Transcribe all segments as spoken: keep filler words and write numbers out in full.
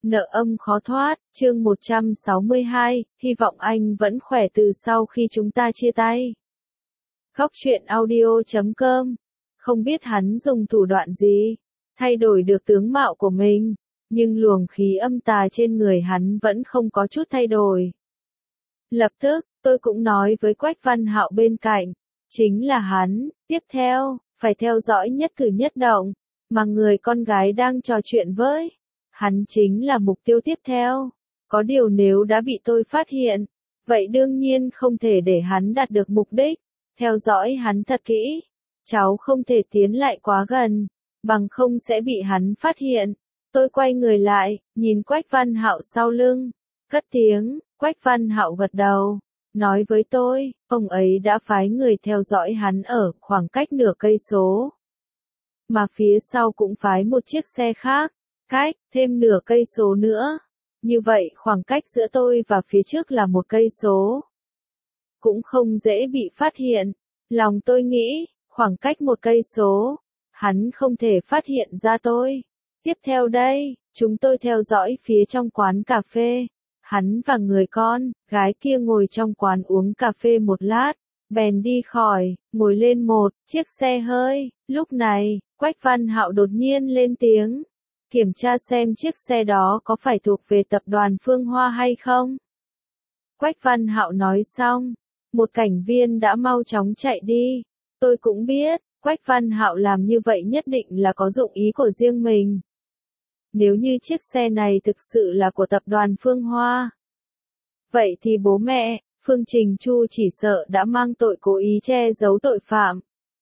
Nợ âm khó thoát, chương một trăm sáu mươi hai, hy vọng anh vẫn khỏe từ sau khi chúng ta chia tay. Góc truyện audio chấm com. Không biết hắn dùng thủ đoạn gì, thay đổi được tướng mạo của mình, nhưng luồng khí âm tà trên người hắn vẫn không có chút thay đổi. Lập tức, tôi cũng nói với Quách Văn Hạo bên cạnh, chính là hắn, tiếp theo, phải theo dõi nhất cử nhất động, mà người con gái đang trò chuyện với. Hắn chính là mục tiêu tiếp theo. Có điều nếu đã bị tôi phát hiện, vậy đương nhiên không thể để hắn đạt được mục đích. Theo dõi hắn thật kỹ. Cháu không thể tiến lại quá gần, bằng không sẽ bị hắn phát hiện. Tôi quay người lại, nhìn Quách Văn Hạo sau lưng. Cất tiếng, Quách Văn Hạo gật đầu. Nói với tôi, ông ấy đã phái người theo dõi hắn ở khoảng cách nửa cây số. Mà phía sau cũng phái một chiếc xe khác. Cách, thêm nửa cây số nữa. Như vậy khoảng cách giữa tôi và phía trước là một cây số. Cũng không dễ bị phát hiện. Lòng tôi nghĩ, khoảng cách một cây số, hắn không thể phát hiện ra tôi. Tiếp theo đây, chúng tôi theo dõi phía trong quán cà phê. Hắn và người con, gái kia ngồi trong quán uống cà phê một lát, bèn đi khỏi, ngồi lên một chiếc xe hơi. Lúc này, Quách Văn Hạo đột nhiên lên tiếng. Kiểm tra xem chiếc xe đó có phải thuộc về tập đoàn Phương Hoa hay không. Quách Văn Hạo nói xong, một cảnh viên đã mau chóng chạy đi. Tôi cũng biết, Quách Văn Hạo làm như vậy nhất định là có dụng ý của riêng mình. Nếu như chiếc xe này thực sự là của tập đoàn Phương Hoa, vậy thì bố mẹ, Phương Trình Chu chỉ sợ đã mang tội cố ý che giấu tội phạm.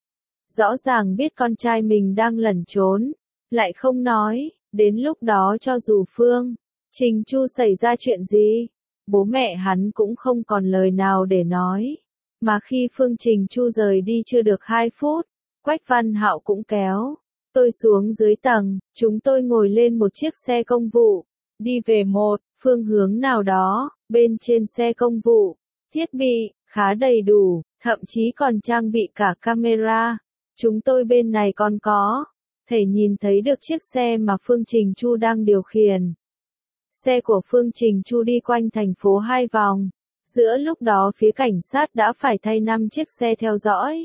Rõ ràng biết con trai mình đang lẩn trốn, lại không nói. Đến lúc đó cho dù Phương Trình Chu xảy ra chuyện gì, bố mẹ hắn cũng không còn lời nào để nói. Mà khi Phương Trình Chu rời đi chưa được hai phút, Quách Văn Hạo cũng kéo tôi xuống dưới tầng, chúng tôi ngồi lên một chiếc xe công vụ, đi về một phương hướng nào đó. Bên trên xe công vụ, thiết bị khá đầy đủ, thậm chí còn trang bị cả camera. Chúng tôi bên này còn có thể nhìn thấy được chiếc xe mà Phương Trình Chu đang điều khiển. Xe của Phương Trình Chu đi quanh thành phố hai vòng. Giữa lúc đó phía cảnh sát đã phải thay năm chiếc xe theo dõi,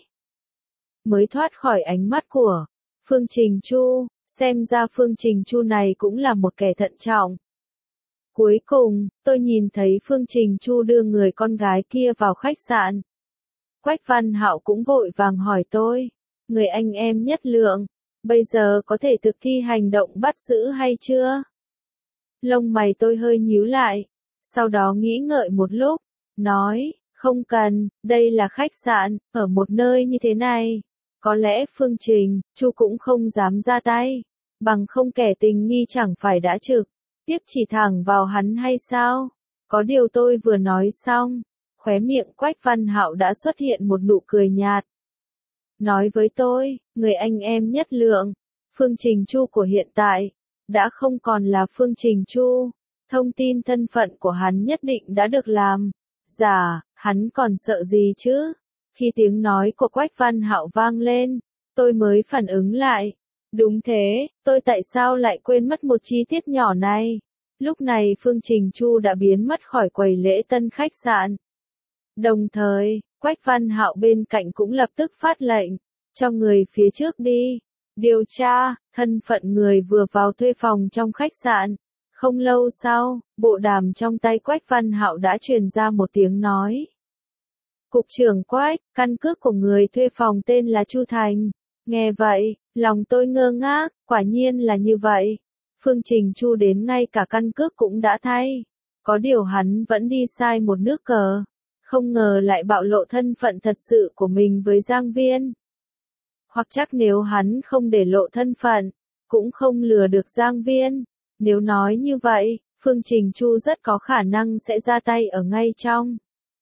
mới thoát khỏi ánh mắt của Phương Trình Chu. Xem ra Phương Trình Chu này cũng là một kẻ thận trọng. Cuối cùng, tôi nhìn thấy Phương Trình Chu đưa người con gái kia vào khách sạn. Quách Văn Hạo cũng vội vàng hỏi tôi, người anh em Nhất Lượng, bây giờ có thể thực thi hành động bắt giữ hay chưa? Lông mày tôi hơi nhíu lại, sau đó nghĩ ngợi một lúc, nói, không cần, đây là khách sạn, ở một nơi như thế này. Có lẽ Phương Trình Chu cũng không dám ra tay, bằng không kẻ tình nghi chẳng phải đã trực tiếp chỉ thẳng vào hắn hay sao? Có điều tôi vừa nói xong, khóe miệng Quách Văn Hạo đã xuất hiện một nụ cười nhạt. Nói với tôi, người anh em Nhất Lượng, Phương Trình Chu của hiện tại, đã không còn là Phương Trình Chu. Thông tin thân phận của hắn nhất định đã được làm giả, hắn còn sợ gì chứ? Khi tiếng nói của Quách Văn Hạo vang lên, tôi mới phản ứng lại. Đúng thế, tôi tại sao lại quên mất một chi tiết nhỏ này? Lúc này Phương Trình Chu đã biến mất khỏi quầy lễ tân khách sạn. Đồng thời, Quách Văn Hạo bên cạnh cũng lập tức phát lệnh, cho người phía trước đi, điều tra thân phận người vừa vào thuê phòng trong khách sạn. Không lâu sau, bộ đàm trong tay Quách Văn Hạo đã truyền ra một tiếng nói. Cục trưởng Quách, căn cước của người thuê phòng tên là Chu Thành. Nghe vậy, lòng tôi ngơ ngác, quả nhiên là như vậy. Phương Trình Chu đến ngay cả căn cước cũng đã thay. Có điều hắn vẫn đi sai một nước cờ. Không ngờ lại bạo lộ thân phận thật sự của mình với Giang Viên. Hoặc chắc nếu hắn không để lộ thân phận, cũng không lừa được Giang Viên. Nếu nói như vậy, Phương Trình Chu rất có khả năng sẽ ra tay ở ngay trong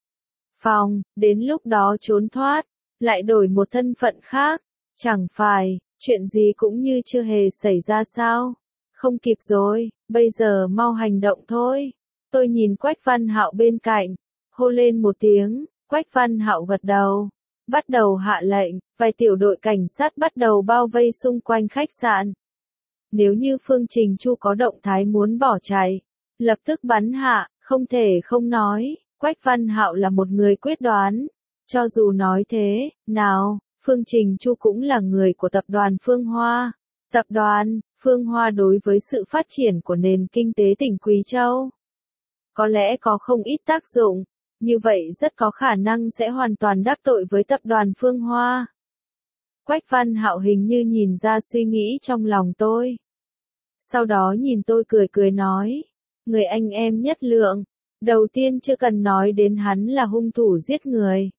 phòng, đến lúc đó trốn thoát, lại đổi một thân phận khác. Chẳng phải, chuyện gì cũng như chưa hề xảy ra sao? Không kịp rồi, bây giờ mau hành động thôi. Tôi nhìn Quách Văn Hạo bên cạnh, hô lên một tiếng, Quách Văn Hạo gật đầu, bắt đầu hạ lệnh, vài tiểu đội cảnh sát bắt đầu bao vây xung quanh khách sạn. Nếu như Phương Trình Chu có động thái muốn bỏ chạy, lập tức bắn hạ, không thể không nói, Quách Văn Hạo là một người quyết đoán. Cho dù nói thế, nào, Phương Trình Chu cũng là người của tập đoàn Phương Hoa. Tập đoàn Phương Hoa đối với sự phát triển của nền kinh tế tỉnh Quý Châu, có lẽ có không ít tác dụng, như vậy rất có khả năng sẽ hoàn toàn đắc tội với tập đoàn Phương Hoa. Quách Văn Hạo hình như nhìn ra suy nghĩ trong lòng tôi. Sau đó nhìn tôi cười cười nói, người anh em nhất lượng, đầu tiên chưa cần nói đến hắn là hung thủ giết người.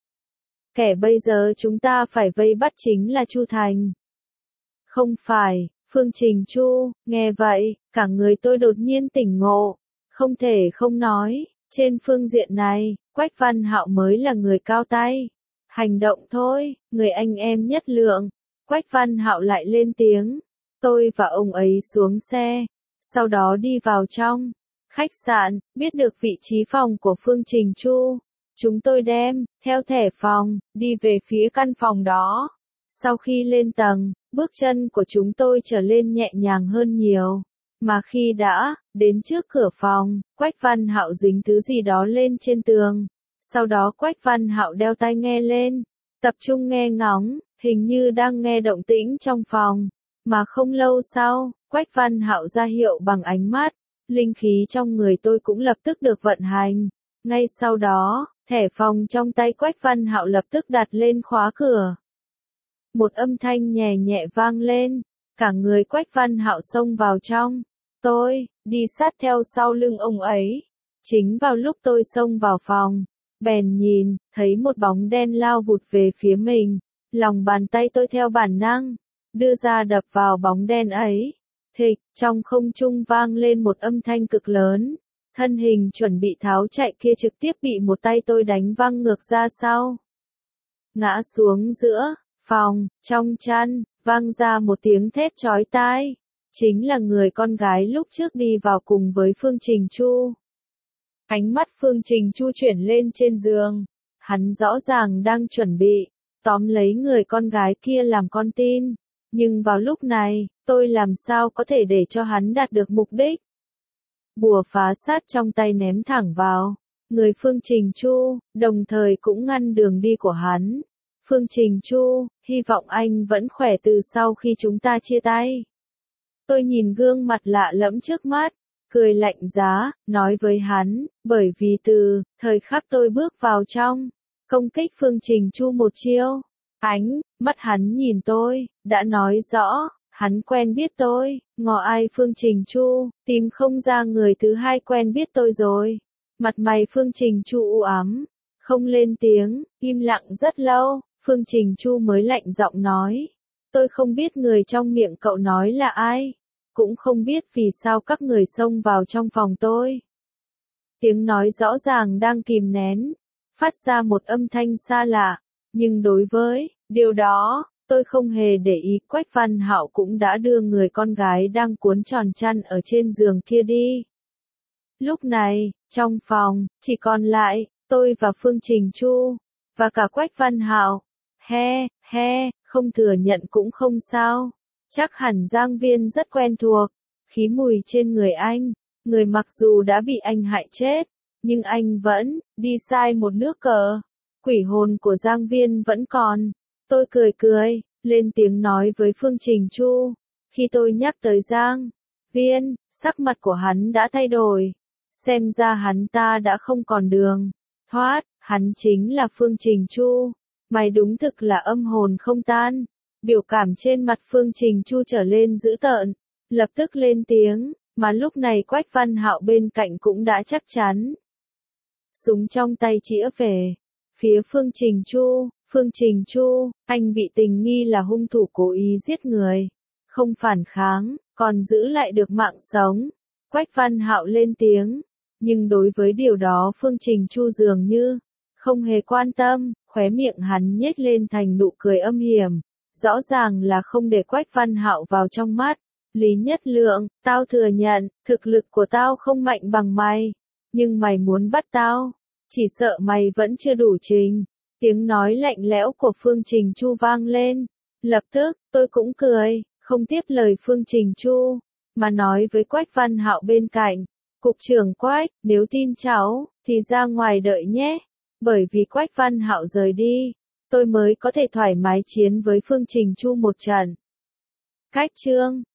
Kẻ bây giờ chúng ta phải vây bắt chính là Chu Thành. Không phải, Phương Trình Chu, nghe vậy, cả người tôi đột nhiên tỉnh ngộ, không thể không nói, trên phương diện này, Quách Văn Hạo mới là người cao tay. Hành động thôi, người anh em nhất lượng. Quách Văn Hạo lại lên tiếng. Tôi và ông ấy xuống xe, sau đó đi vào trong khách sạn, biết được vị trí phòng của Phương Trình Chu. Chúng tôi đem theo thẻ phòng, đi về phía căn phòng đó. Sau khi lên tầng, bước chân của chúng tôi trở lên nhẹ nhàng hơn nhiều. Mà khi đã đến trước cửa phòng, Quách Văn Hạo dính thứ gì đó lên trên tường. Sau đó Quách Văn Hạo đeo tai nghe lên, tập trung nghe ngóng, hình như đang nghe động tĩnh trong phòng. Mà không lâu sau, Quách Văn Hạo ra hiệu bằng ánh mắt, linh khí trong người tôi cũng lập tức được vận hành. Ngay sau đó, thẻ phòng trong tay Quách Văn Hạo lập tức đặt lên khóa cửa. Một âm thanh nhẹ nhẹ vang lên, cả người Quách Văn Hạo xông vào trong. Tôi đi sát theo sau lưng ông ấy. Chính vào lúc tôi xông vào phòng, bèn nhìn, thấy một bóng đen lao vụt về phía mình. Lòng bàn tay tôi theo bản năng đưa ra đập vào bóng đen ấy. Thịch, trong không trung vang lên một âm thanh cực lớn. Thân hình chuẩn bị tháo chạy kia trực tiếp bị một tay tôi đánh văng ngược ra sau. Ngã xuống giữa phòng, trong chăn, vang ra một tiếng thét chói tai. Chính là người con gái lúc trước đi vào cùng với Phương Trình Chu. Ánh mắt Phương Trình Chu chuyển lên trên giường. Hắn rõ ràng đang chuẩn bị tóm lấy người con gái kia làm con tin. Nhưng vào lúc này, tôi làm sao có thể để cho hắn đạt được mục đích. Bùa phá sát trong tay ném thẳng vào người Phương Trình Chu, đồng thời cũng ngăn đường đi của hắn. Phương Trình Chu, hy vọng anh vẫn khỏe từ sau khi chúng ta chia tay. Tôi nhìn gương mặt lạ lẫm trước mắt, cười lạnh giá, nói với hắn, bởi vì từ thời khắc tôi bước vào trong công kích Phương Trình Chu một chiêu, ánh mắt hắn nhìn tôi, đã nói rõ, hắn quen biết tôi, ngỏ ai Phương Trình Chu, tìm không ra người thứ hai quen biết tôi rồi. Mặt mày Phương Trình Chu u ám, không lên tiếng, im lặng rất lâu, Phương Trình Chu mới lạnh giọng nói, tôi không biết người trong miệng cậu nói là ai, cũng không biết vì sao các người xông vào trong phòng tôi. Tiếng nói rõ ràng đang kìm nén, phát ra một âm thanh xa lạ, nhưng đối với điều đó, tôi không hề để ý. Quách Văn Hạo cũng đã đưa người con gái đang cuốn tròn chăn ở trên giường kia đi. Lúc này, trong phòng, chỉ còn lại, tôi và Phương Trình Chu, và cả Quách Văn Hạo. He, he, không thừa nhận cũng không sao. Chắc hẳn Giang Viên rất quen thuộc, khí mùi trên người anh, người mặc dù đã bị anh hại chết, nhưng anh vẫn đi sai một nước cờ. Quỷ hồn của Giang Viên vẫn còn. Tôi cười cười, lên tiếng nói với Phương Trình Chu. Khi tôi nhắc tới Giang Viên, sắc mặt của hắn đã thay đổi. Xem ra hắn ta đã không còn đường thoát, hắn chính là Phương Trình Chu. Mày đúng thực là âm hồn không tan. Biểu cảm trên mặt Phương Trình Chu trở lên dữ tợn, lập tức lên tiếng, mà lúc này Quách Văn Hạo bên cạnh cũng đã chắc chắn. Súng trong tay chĩa về phía Phương Trình Chu. Phương Trình Chu, anh bị tình nghi là hung thủ cố ý giết người, không phản kháng, còn giữ lại được mạng sống. Quách Văn Hạo lên tiếng, nhưng đối với điều đó Phương Trình Chu dường như không hề quan tâm, khóe miệng hắn nhếch lên thành nụ cười âm hiểm, rõ ràng là không để Quách Văn Hạo vào trong mắt. Lý Nhất Lượng, tao thừa nhận, thực lực của tao không mạnh bằng mày, nhưng mày muốn bắt tao, chỉ sợ mày vẫn chưa đủ trình. Tiếng nói lạnh lẽo của Phương Trình Chu vang lên. Lập tức, tôi cũng cười, không tiếp lời Phương Trình Chu. mà nói với Quách Văn Hạo bên cạnh, cục trưởng Quách, nếu tin cháu, thì ra ngoài đợi nhé, bởi vì Quách Văn Hạo rời đi, tôi mới có thể thoải mái chiến với Phương Trình Chu một trận. Cách chương